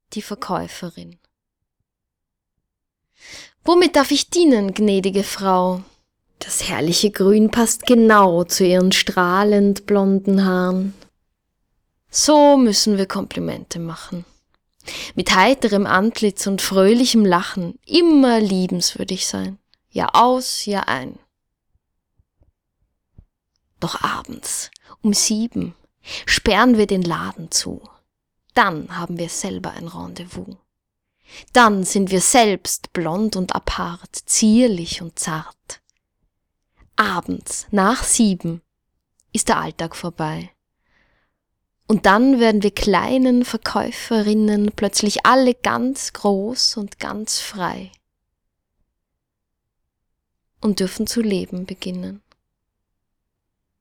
die Verkäuferin. »Womit darf ich dienen, gnädige Frau?« Das herrliche Grün passt genau zu ihren strahlend blonden Haaren. So müssen wir Komplimente machen. Mit heiterem Antlitz und fröhlichem Lachen, immer liebenswürdig sein, Jahr aus, Jahr ein. Doch abends, um 7, sperren wir den Laden zu. Dann haben wir selber ein Rendezvous. Dann sind wir selbst blond und apart, zierlich und zart. Abends, nach 7, ist der Alltag vorbei. Und dann werden wir kleinen Verkäuferinnen plötzlich alle ganz groß und ganz frei und dürfen zu leben beginnen.